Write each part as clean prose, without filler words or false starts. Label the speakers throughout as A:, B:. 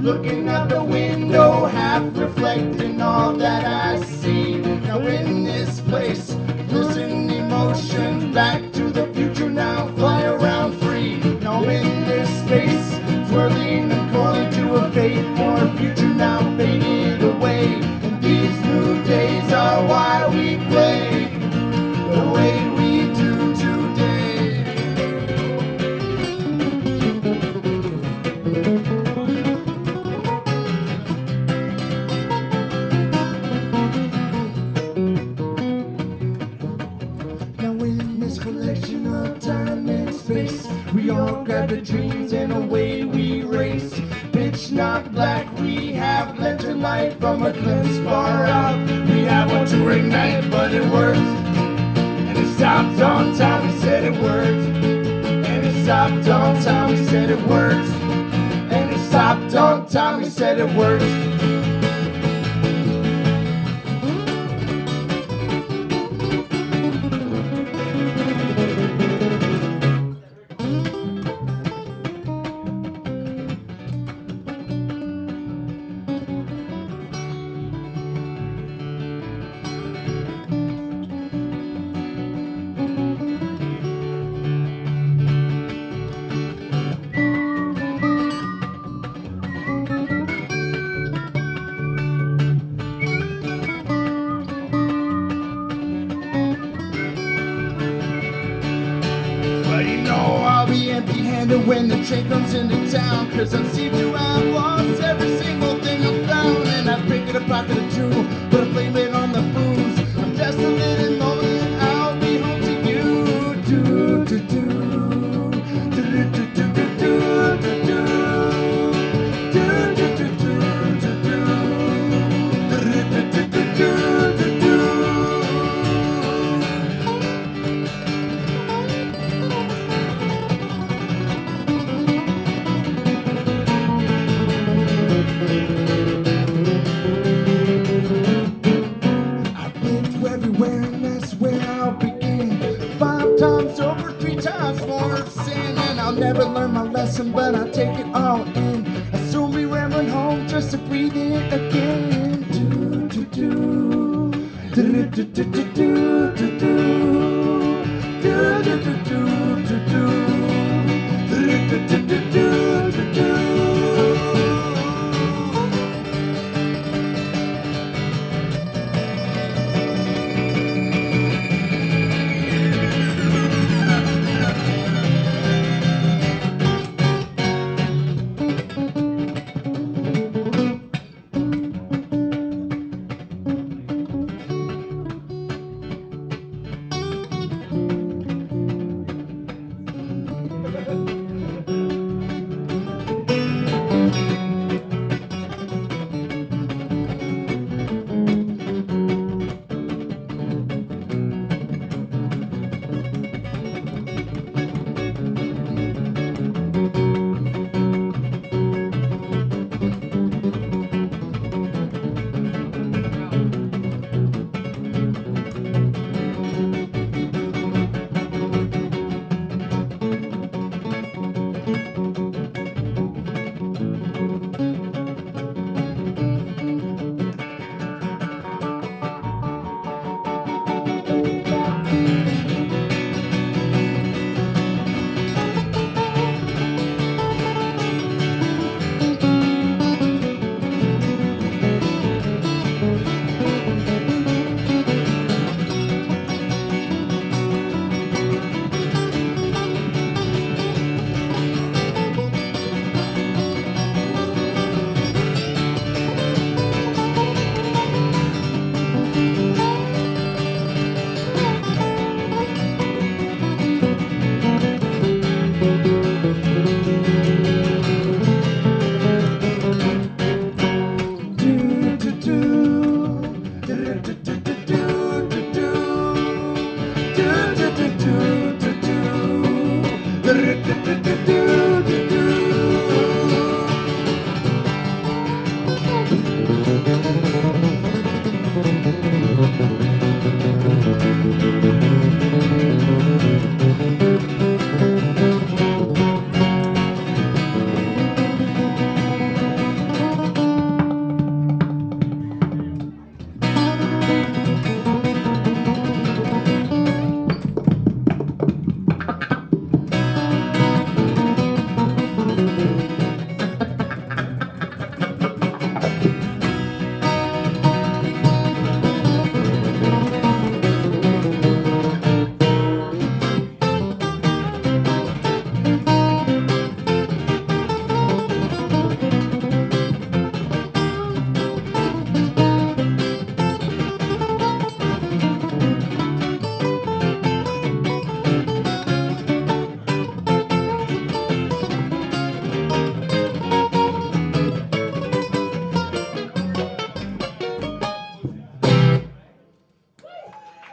A: looking out the window, half reflecting all that I see. Now in this place, losing emotions, back to the future now, fly around free. Now in this space, swirling according to a fate, for a future now faded away. And these new days are why we play the way we do today. Now in this collection of time and space, we all grab the dreams and away we race. Pitch not black, we have lantern light from a glimpse far out. We have one to ignite, but it works. And it stopped on time, we said it worked. And it stopped on time, we said it worked. And it stopped on time, we said it worked. But you know I'll be empty-handed when the train comes into town, 'cause I seem to have lost every single thing I've found. And I pick it apart to the two, but I blame it on the booze. I'm just a little lonely and I'll be home to you. Do, do, do. Do, do, do, do, do, do, do, do. Do, do, do, do, do, do. Do, do, do, do, do, do, do. I've been to everywhere and that's where I'll begin. 5 times over, 3 times more of sin. And I'll never learn my lesson, but I'll take it all in. I'll soon be rambling home just to breathe it again. Do, do, do. Do, do, do, do, do, do, do, do. Do, do, do, do, do, do. Do, do, do, do, do, do, do.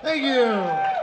A: Thank you.